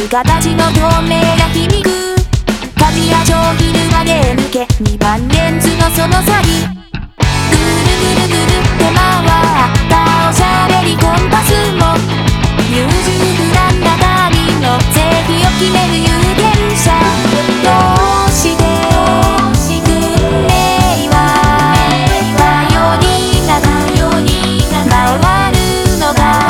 形の透明な皮肉鍛冶屋上昼まで抜け2番レンズのその先ぐるぐるぐるって回ったおしゃべりコンパスも優柔不断な旅の是非を決める有権者どうして運命は頼りなく回るのか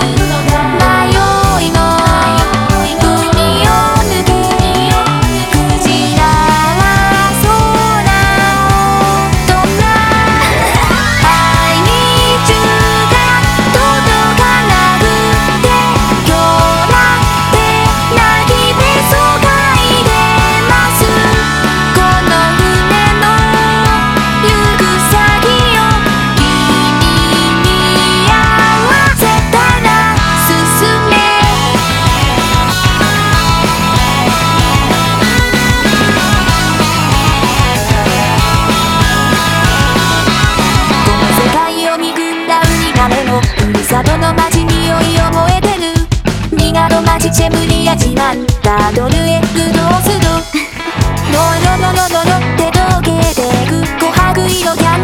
迷いの海を抜けクジラは空を飛んだ愛に中が届かなくて今日だって泣きべそがいてますこの船の行く先を君に合わせたら進めこの世界を見組んだウミガメのふるさとの街に酔い覚えてるニガロ町チェムリア自慢タドルエッグドースドロロロロロロって溶けてく琥珀色キャン